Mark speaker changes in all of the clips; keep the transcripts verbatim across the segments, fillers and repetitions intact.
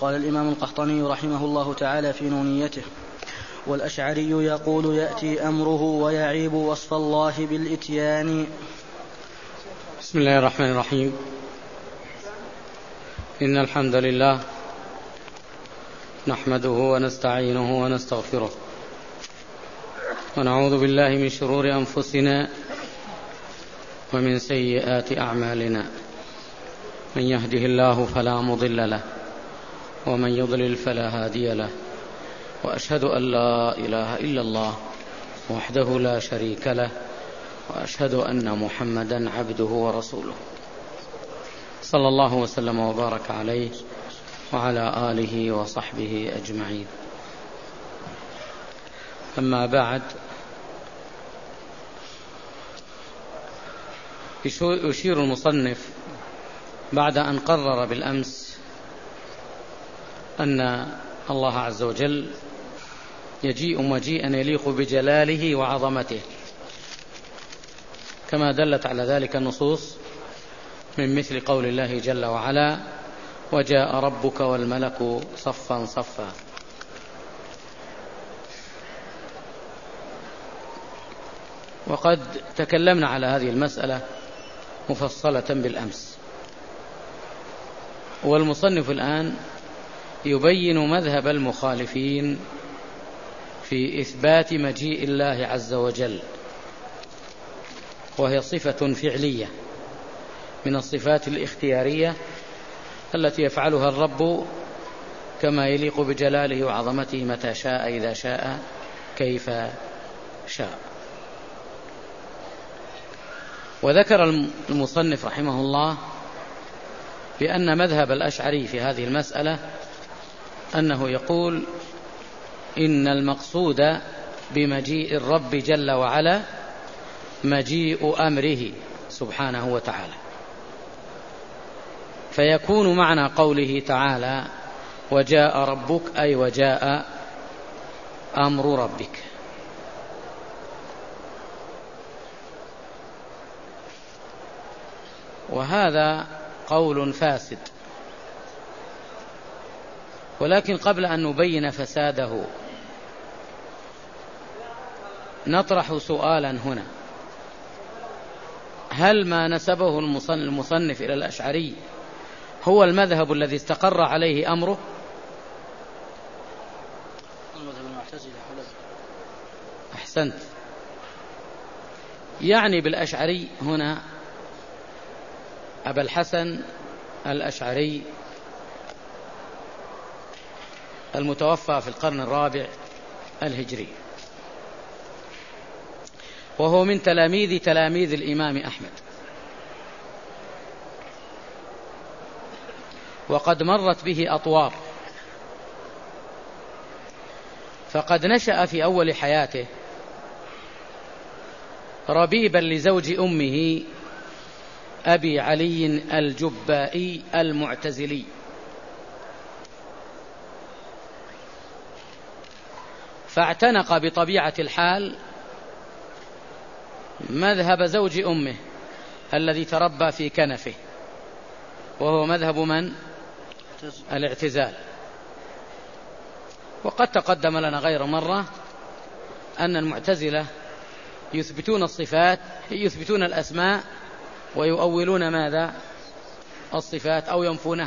Speaker 1: قال الإمام القحطاني رحمه الله تعالى في نونيته: والأشعري يقول يأتي أمره ويعيب وصف الله بالإتيان.
Speaker 2: بسم الله الرحمن الرحيم. إن الحمد لله نحمده ونستعينه ونستغفره ونعوذ بالله من شرور أنفسنا ومن سيئات أعمالنا. من يهده الله فلا مضل له ومن يضلل فلا هادي له، وأشهد أن لا إله إلا الله وحده لا شريك له، وأشهد أن محمدا عبده ورسوله، صلى الله وسلم وبارك عليه وعلى آله وصحبه أجمعين. أما بعد، يشير المصنف بعد أن قرر بالأمس أن الله عز وجل يجيء مجيئا يليق بجلاله وعظمته، كما دلت على ذلك النصوص من مثل قول الله جل وعلا: وجاء ربك والملك صفا صفا. وقد تكلمنا على هذه المسألة مفصلة بالأمس، والمصنف الآن يبين مذهب المخالفين في إثبات مجيء الله عز وجل، وهي صفة فعلية من الصفات الاختيارية التي يفعلها الرب كما يليق بجلاله وعظمته متى شاء إذا شاء كيف شاء. وذكر المصنف رحمه الله بأن مذهب الأشعري في هذه المسألة أنه يقول إن المقصود بمجيء الرب جل وعلا مجيء أمره سبحانه وتعالى، فيكون معنى قوله تعالى وجاء ربك أي وجاء أمر ربك. وهذا قول فاسد، ولكن قبل أن نبين فساده نطرح سؤالا هنا: هل ما نسبه المصنف إلى الأشعري هو المذهب الذي استقر عليه أمره؟ أحسنت. يعني بالأشعري هنا أبا الحسن الأشعري المتوفى في القرن الرابع الهجري، وهو من تلاميذ تلاميذ الإمام أحمد، وقد مرت به أطوار. فقد نشأ في أول حياته ربيبا لزوج أمه أبي علي الجبائي المعتزلي، فاعتنق بطبيعة الحال مذهب زوج أمه الذي تربى في كنفه، وهو مذهب من؟ الاعتزال. وقد تقدم لنا غير مرة أن المعتزلة يثبتون الصفات، يثبتون الأسماء ويؤولون ماذا؟ الصفات، أو ينفونها.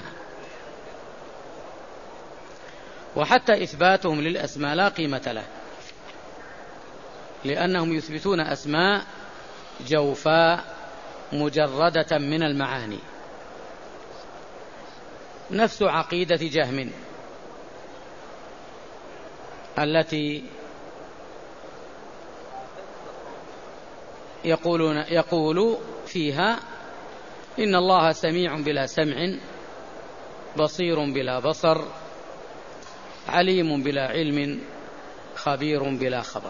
Speaker 2: وحتى إثباتهم للأسماء لا قيمة له، لأنهم يثبتون أسماء جوفاء مجردة من المعاني، نفس عقيدة جهم التي يقولون يقول فيها إن الله سميع بلا سمع، بصير بلا بصر، عليم بلا علم، خبير بلا خبر.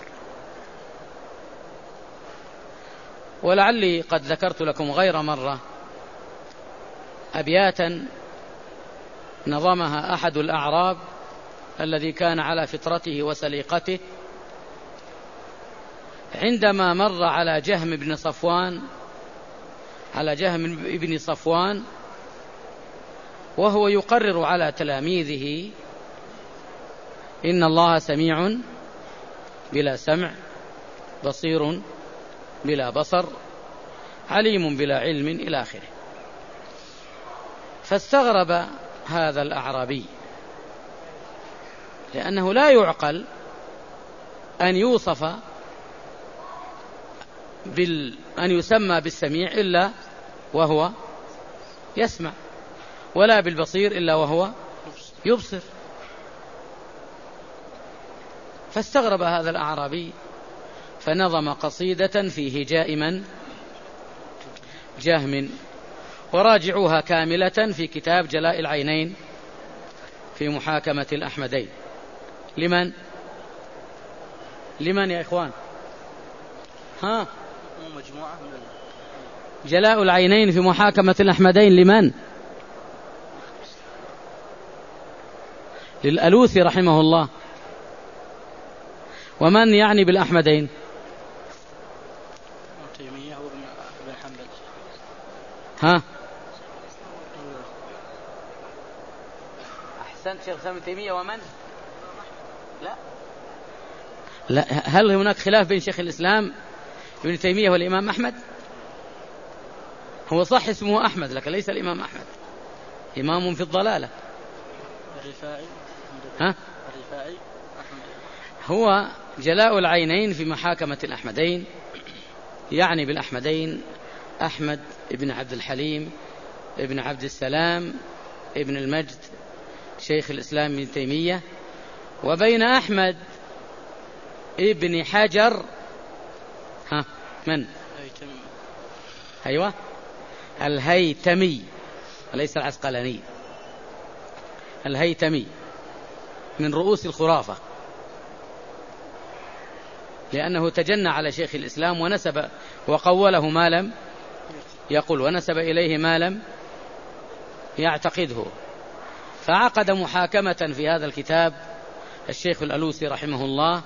Speaker 2: ولعلي قد ذكرت لكم غير مرة أبياتا نظمها أحد الأعراب الذي كان على فطرته وسليقته عندما مر على جهم بن صفوان على جهم بن صفوان وهو يقرر على تلاميذه إن الله سميع بلا سمع، بصير بلا بصر، عليم بلا علم إلى آخره. فاستغرب هذا الأعرابي، لأنه لا يعقل أن يوصف بال... أن يسمى بالسميع إلا وهو يسمع، ولا بالبصير إلا وهو يبصر. فاستغرب هذا الأعرابي فنظم قصيدة في هجاء من؟ جهم، وراجعوها كاملة في كتاب جلاء العينين في محاكمة الأحمدين. لمن؟ لمن يا إخوان؟ ها؟ جلاء العينين في محاكمة الأحمدين لمن؟ للألوثي رحمه الله. ومن يعني بالأحمدين؟
Speaker 1: تيمية وابن حنبل.
Speaker 2: ها؟ أحسنت شيخ ابن تيمية. ومن؟ لا لا هل هناك خلاف بين شيخ الإسلام ابن تيمية والإمام أحمد؟ هو صح اسمه أحمد لكن ليس الإمام أحمد، إمام في الضلالة.
Speaker 1: الرفاعي.
Speaker 2: ها؟
Speaker 1: الرفاعي.
Speaker 2: هو جلاء العينين في محاكمة الأحمدين، يعني بالأحمدين أحمد ابن عبد الحليم ابن عبد السلام ابن المجد شيخ الإسلام ابن تيمية، وبين أحمد ابن حجر ها من؟ أيوة الهيتمي، وليس العسقلاني، الهيتمي من رؤوس الخرافة، لأنه تجنى على شيخ الإسلام ونسب وقوله ما لم يقول، ونسب إليه ما لم يعتقده. فعقد محاكمة في هذا الكتاب الشيخ الألوسي رحمه الله،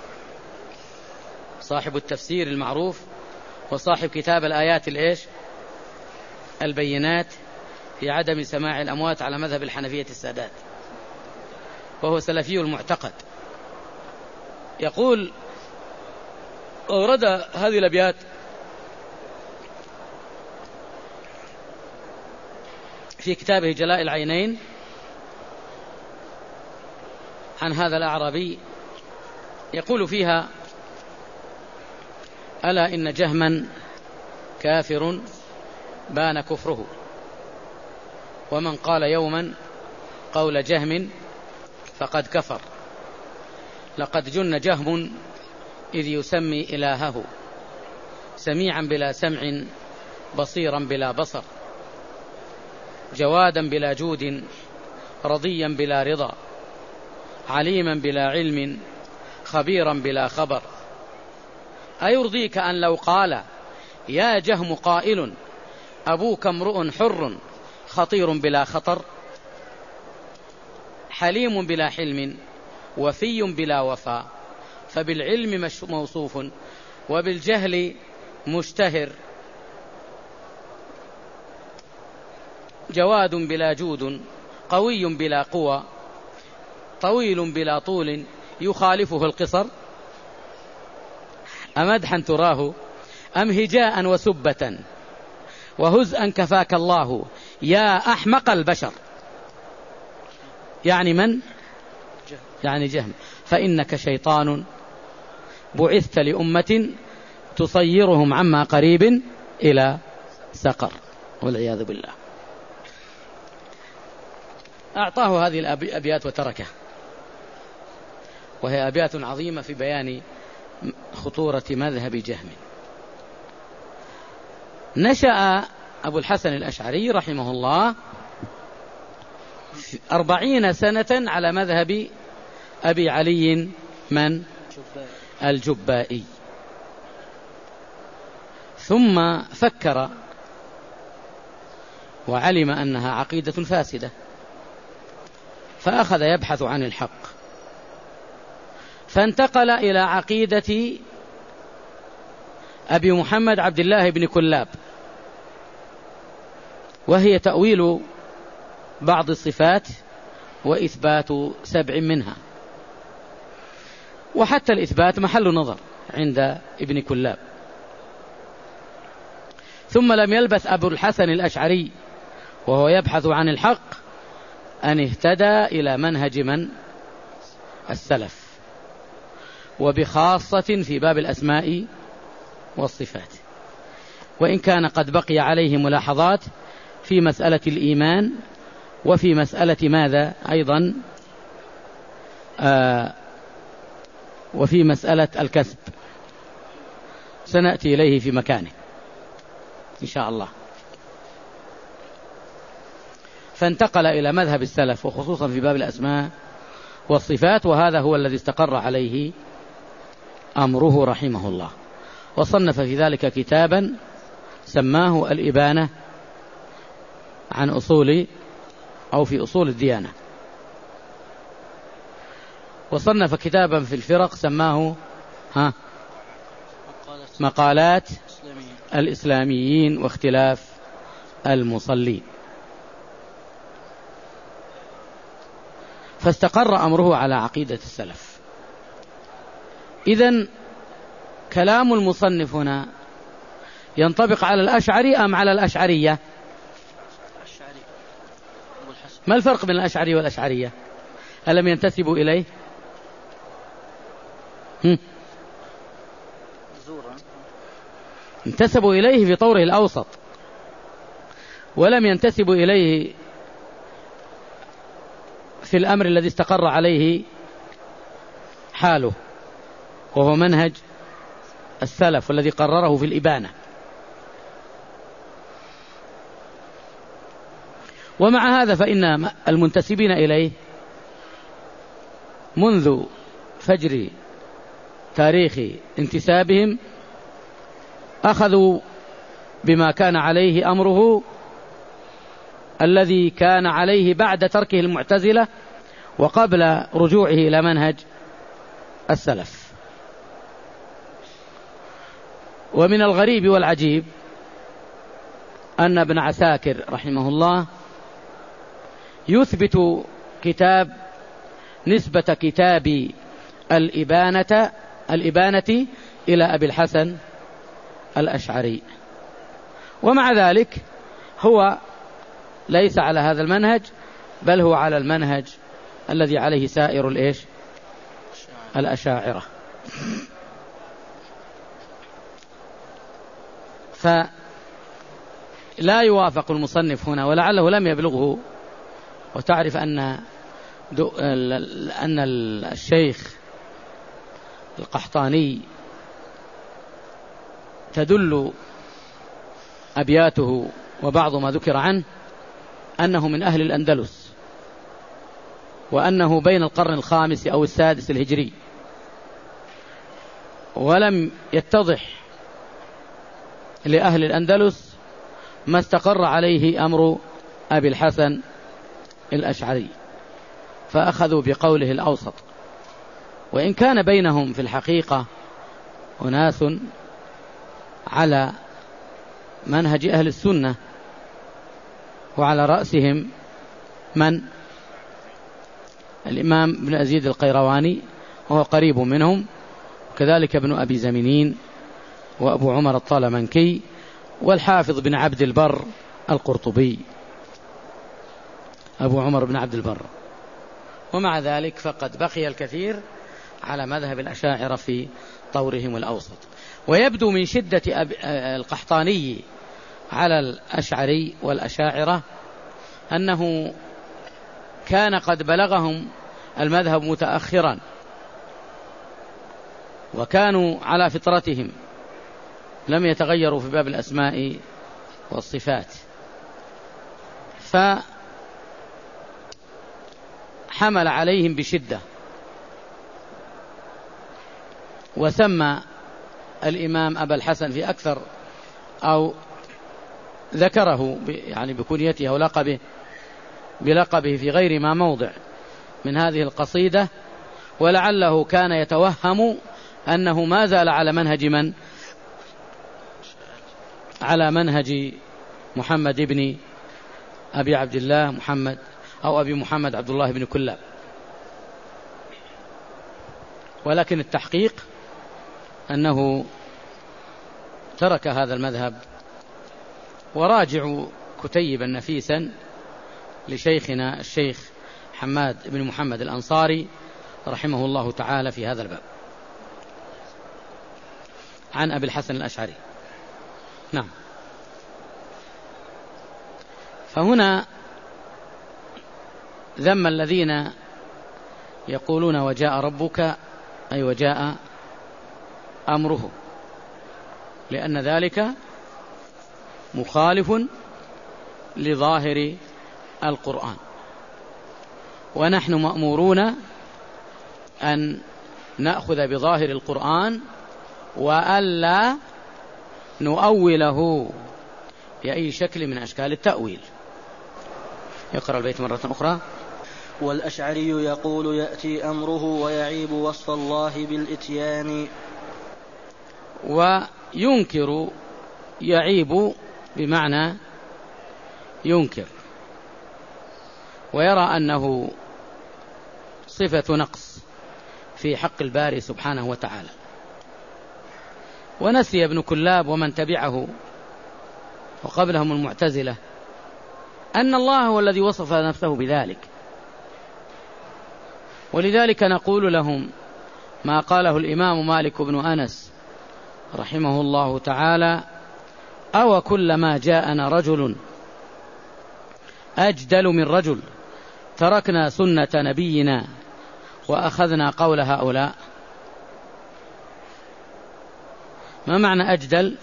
Speaker 2: صاحب التفسير المعروف وصاحب كتاب الآيات الإيش البينات في عدم سماع الأموات على مذهب الحنفية السادات، وهو سلفي المعتقد. يقول أورد هذه الأبيات في كتابه جلاء العينين عن هذا الأعرابي، يقول فيها: ألا إن جهما كافر بان كفره، ومن قال يوما قول جهم فقد كفر. لقد جن جهم إذ يسمي إلهه، سميعا بلا سمع، بصيرا بلا بصر، جوادا بلا جود، رضيا بلا رضا، عليما بلا علم، خبيرا بلا خبر. أيرضيك أن لو قال يا جهم قائل أبوك امرؤ حر، خطير بلا خطر، حليم بلا حلم، وفي بلا وفاء، فبالعلم موصوف وبالجهل مشتهر، جواد بلا جود، قوي بلا قوى، طويل بلا طول، يخالفه القصر. أمدحا تراه أم هجاء وسبة، وهزءا كفاك الله يا أحمق البشر. يعني من؟ يعني جهم. فإنك شيطان بعثت لأمة تصيرهم عما قريب إلى سقر، والعياذ بالله. أعطاه هذه الأبيات وتركه، وهي أبيات عظيمة في بيان خطورة مذهب جهم. نشأ أبو الحسن الأشعري رحمه الله أربعين سنة على مذهب أبي علي من؟ الجبائي. ثم فكر وعلم أنها عقيدة فاسدة، فأخذ يبحث عن الحق، فانتقل إلى عقيدة أبي محمد عبد الله بن كلاب، وهي تأويل بعض الصفات وإثبات سبع منها، وحتى الإثبات محل نظر عند ابن كلاب. ثم لم يلبث أبو الحسن الأشعري وهو يبحث عن الحق أن اهتدى إلى منهج من؟ السلف، وبخاصة في باب الأسماء والصفات، وإن كان قد بقي عليه ملاحظات في مسألة الإيمان وفي مسألة ماذا أيضا آه وفي مسألة الكسب، سنأتي إليه في مكانه إن شاء الله. فانتقل إلى مذهب السلف وخصوصا في باب الأسماء والصفات، وهذا هو الذي استقر عليه أمره رحمه الله، وصنف في ذلك كتابا سماه الإبانة عن أصول أو في أصول الديانة، وصنف كتابا في الفرق سماه ها مقالات الإسلاميين واختلاف المصلين. فاستقر أمره على عقيدة السلف. إذن كلام المصنف هنا ينطبق على الأشعري أم على الأشعرية؟ ما الفرق بين الأشعري والأشعرية؟ ألم ينتسبوا إليه؟ هم؟ انتسبوا إليه في طوره الأوسط، ولم ينتسبوا إليه في الأمر الذي استقر عليه حاله، وهو منهج السلف والذي قرره في الإبانة. ومع هذا فإن المنتسبين إليه منذ فجر تاريخ انتسابهم أخذوا بما كان عليه أمره الذي كان عليه بعد تركه المعتزلة وقبل رجوعه إلى منهج السلف. ومن الغريب والعجيب أن ابن عساكر رحمه الله يثبت كتاب نسبة كتاب الإبانة, الإبانة إلى أبي الحسن الأشعري، ومع ذلك هو ليس على هذا المنهج، بل هو على المنهج الذي عليه سائر الإيش الأشاعرة. فلا يوافق المصنف هنا، ولعله لم يبلغه. وتعرف أن أن الشيخ القحطاني تدل أبياته وبعض ما ذكر عنه أنه من أهل الأندلس، وأنه بين القرن الخامس أو السادس الهجري، ولم يتضح لأهل الأندلس ما استقر عليه أمر أبي الحسن الأشعري، فأخذوا بقوله الأوسط، وإن كان بينهم في الحقيقة أناس على منهج أهل السنة، وعلى رأسهم من؟ الإمام ابن أزيد القيرواني وهو قريب منهم، وكذلك ابن أبي زمنين وأبو عمر الطالمنكي والحافظ بن عبد البر القرطبي، أبو عمر بن عبد البر. ومع ذلك فقد بقي الكثير على مذهب الأشاعرة في طورهم الأوسط. ويبدو من شدة القحطاني على الأشعري والأشاعرة أنه كان قد بلغهم المذهب متأخرا، وكانوا على فطرتهم، لم يتغيروا في باب الأسماء والصفات، فحمل عليهم بشدة. وسمى الإمام أبا الحسن في أكثر أو ذكره يعني بكنيته أو لقبه بلقبه في غير ما موضع من هذه القصيدة، ولعله كان يتوهم أنه ما زال على منهج من؟ على منهج محمد بن أبي عبد الله محمد أو أبي محمد عبد الله بن كلاب. ولكن التحقيق أنه ترك هذا المذهب. وراجعوا كتيبا نفيسا لشيخنا الشيخ حماد بن محمد الأنصاري رحمه الله تعالى في هذا الباب عن أبي الحسن الأشعري. نعم. فهنا ذم الذين يقولون وجاء ربك أي وجاء أمره، لأن ذلك مخالف لظاهر القرآن، ونحن مأمورون أن نأخذ بظاهر القرآن وألا نؤوله بأي شكل من أشكال التأويل. يقرأ البيت مرة أخرى.
Speaker 1: والأشعري يقول يأتي أمره ويعيب وصف الله بالإتيان.
Speaker 2: وينكر يعيب بمعنى ينكر، ويرى أنه صفة نقص في حق الباري سبحانه وتعالى. ونسي ابن كلاب ومن تبعه وقبلهم المعتزلة أن الله هو الذي وصف نفسه بذلك. ولذلك نقول لهم ما قاله الإمام مالك بن أنس رحمه الله تعالى: أو كلما جاءنا رجل أجدل من رجل تركنا سنة نبينا وأخذنا قول هؤلاء. ما معنى أجدل؟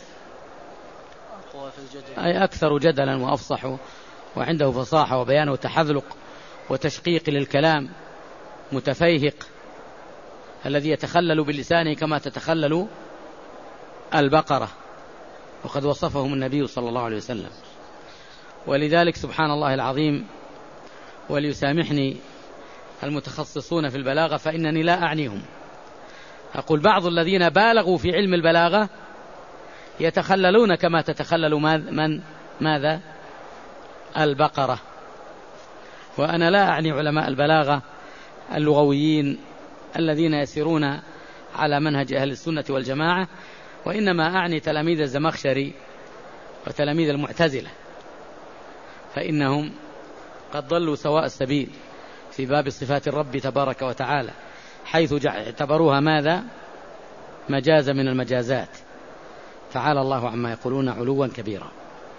Speaker 2: أي أكثر جدلا وأفصح وعنده فصاحة وبيان وتحذلق وتشقيق للكلام، متفيهق الذي يتخلل بلسانه كما تتخلل البقرة، وقد وصفهم النبي صلى الله عليه وسلم. ولذلك سبحان الله العظيم، وليسامحني المتخصصون في البلاغة فإنني لا أعنيهم، أقول بعض الذين بالغوا في علم البلاغة يتخللون كما تتخلل من ماذا البقرة. وأنا لا أعني علماء البلاغة اللغويين الذين يسيرون على منهج أهل السنة والجماعة، وإنما أعني تلاميذ الزمخشري وتلاميذ المعتزلة، فإنهم قد ضلوا سواء السبيل في باب صفات الرب تبارك وتعالى، حيث اعتبروها ماذا مجاز من المجازات. تعالى الله عما يقولون علوا كبيرا.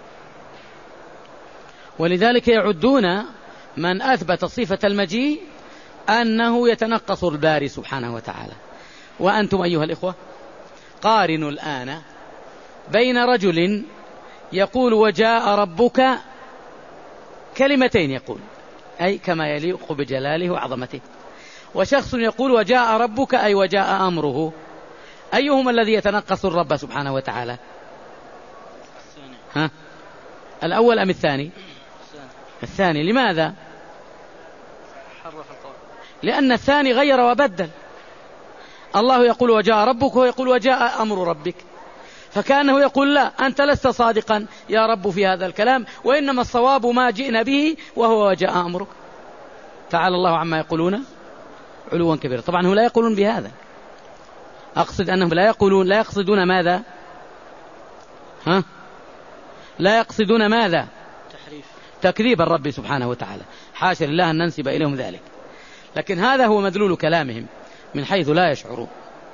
Speaker 2: ولذلك يعدون من أثبت صفة المجيء أنه يتنقص الباري سبحانه وتعالى. وأنتم أيها الإخوة قارنوا الآن بين رجل يقول وجاء ربك كلمتين يقول أي كما يليق بجلاله وعظمته، وشخص يقول وجاء ربك أي وجاء أمره. أيهما الذي يتنقص الرب سبحانه وتعالى؟ ها؟ الأول أم الثاني؟ الثاني. لماذا؟ لأن الثاني غير وبدل. الله يقول وجاء ربك ويقول وجاء أمر ربك، فكأنه يقول لا، أنت لست صادقا يا رب في هذا الكلام، وإنما الصواب ما جئنا به وهو وجاء أمرك. تعالى الله عما يقولون علوا كبيرا. طبعا هم لا يقولون بهذا، أقصد أنهم لا يقولون لا يقصدون ماذا؟ ها؟ لا يقصدون ماذا؟
Speaker 1: تحريف
Speaker 2: تكذيب الرب سبحانه وتعالى، حاشا لله أن ننسب إليهم ذلك، لكن هذا هو مدلول كلامهم من حيث لا يشعرون.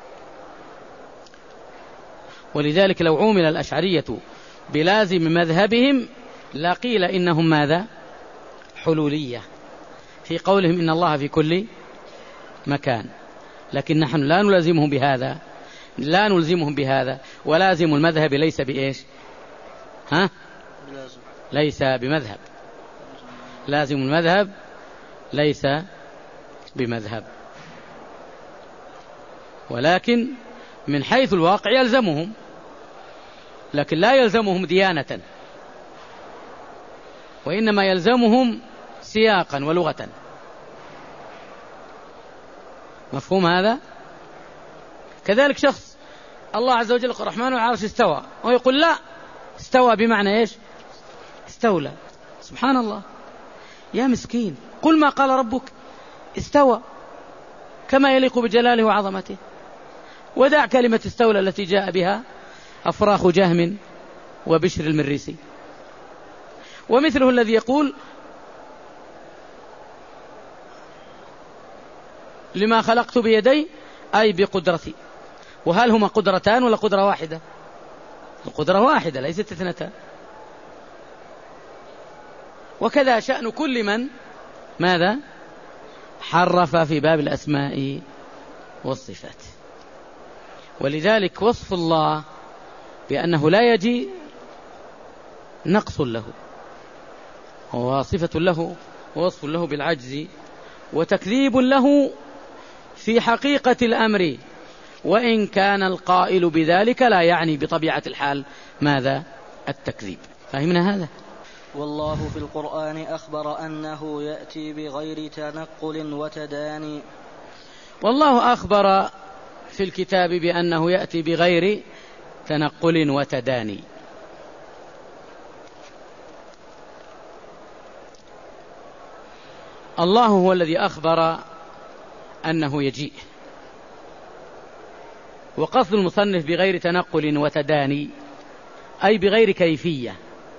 Speaker 2: ولذلك لو عومل الأشعرية بلازم مذهبهم لقيل إنهم ماذا؟ حلولية في قولهم إن الله في كل مكان، لكن نحن لا نلزمهم بهذا، لا نلزمهم بهذا. ولازم المذهب ليس بإيش؟ ها؟ ليس بمذهب. لازم المذهب ليس بمذهب، ولكن من حيث الواقع يلزمهم، لكن لا يلزمهم ديانة، وإنما يلزمهم سياقا ولغة. مفهوم هذا؟ كذلك شخص الله عز وجل الرحمن على العرش استوى، ويقول لا، استوى بمعنى إيش؟ استولى. سبحان الله، يا مسكين، قل ما قال ربك استوى كما يليق بجلاله وعظمته، ودع كلمة استولى التي جاء بها أفراخ جهم وبشر المريسي. ومثله الذي يقول لما خلقت بيدي أي بقدرتي. وهل هما قدرتان ولا قدرة واحدة؟ القدرة واحدة ليست اثنتان. وكذا شأن كل من ماذا حرف في باب الأسماء والصفات. ولذلك وصف الله بأنه لا يجي نقص له، وصفة له ووصف له بالعجز، وتكذيب له في حقيقة الأمر، وإن كان القائل بذلك لا يعني بطبيعة الحال ماذا التكذيب. فهمنا هذا؟
Speaker 1: والله في القرآن أخبر أنه يأتي بغير تنقل وتداني.
Speaker 2: والله أخبر في الكتاب بأنه يأتي بغير تنقل وتداني. الله هو الذي أخبر أنه يجيء، وقصد المصنف بغير تنقل وتداني أي بغير كيفية.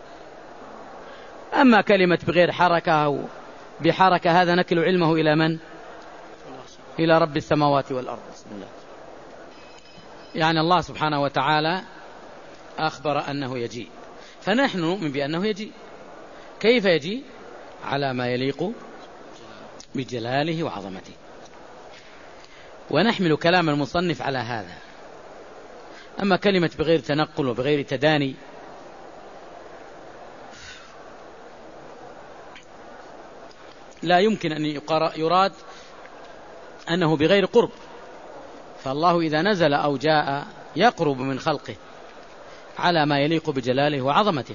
Speaker 2: أما كلمة بغير حركة أو بحركة هذا نكل علمه إلى من؟ إلى رب السماوات والأرض. بسم الله. يعني الله سبحانه وتعالى أخبر أنه يجيء، فنحن نؤمن بأنه يجيء. كيف يجيء؟ على ما يليق بجلاله وعظمته، ونحمل كلام المصنف على هذا. أما كلمة بغير تنقل وبغير تداني لا يمكن أن يراد أنه بغير قرب، فالله إذا نزل أو جاء يقرب من خلقه على ما يليق بجلاله وعظمته.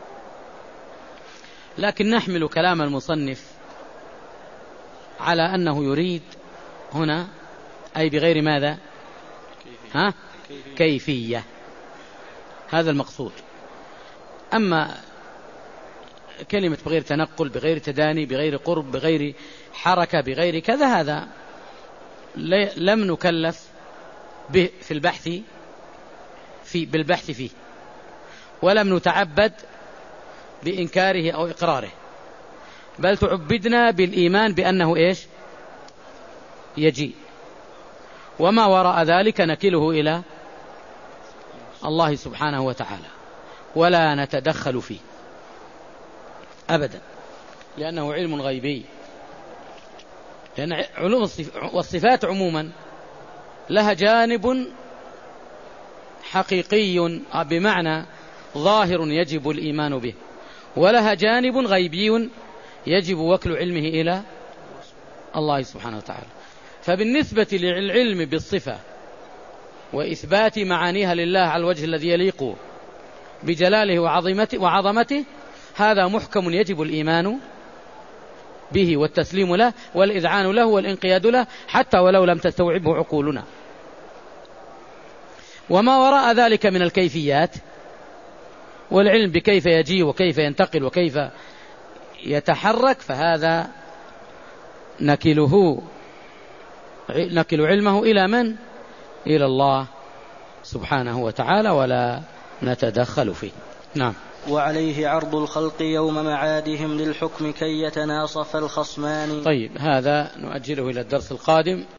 Speaker 2: لكن نحمل كلام المصنف على أنه يريد هنا أي بغير ماذا؟ ها؟ كيفية. هذا المقصود. أما كلمة بغير تنقل بغير تداني بغير قرب بغير حركة بغير كذا، هذا لم نكلف به في البحث في بالبحث فيه، ولم نتعبد بإنكاره أو إقراره، بل تعبدنا بالإيمان بأنه إيش؟ يجيء. وما وراء ذلك نكله إلى الله سبحانه وتعالى، ولا نتدخل فيه أبدا، لأنه علم غيبي. لأن علوم والصفات عموما لها جانب حقيقي بمعنى ظاهر يجب الإيمان به، ولها جانب غيبي يجب وكل علمه إلى الله سبحانه وتعالى. فبالنسبة للعلم بالصفة وإثبات معانيها لله على الوجه الذي يليق بجلاله وعظمته, وعظمته هذا محكم يجب الإيمان به والتسليم له والإذعان له والانقياد له، حتى ولو لم تستوعبه عقولنا. وما وراء ذلك من الكيفيات والعلم بكيف يجي وكيف ينتقل وكيف يتحرك، فهذا نكله نكل علمه إلى من؟ إلى الله سبحانه وتعالى، ولا نتدخل فيه. نعم.
Speaker 1: وعليه عرض الخلق يوم معادهم للحكم كي يتناصف الخصمان.
Speaker 2: طيب، هذا نؤجله إلى الدرس القادم.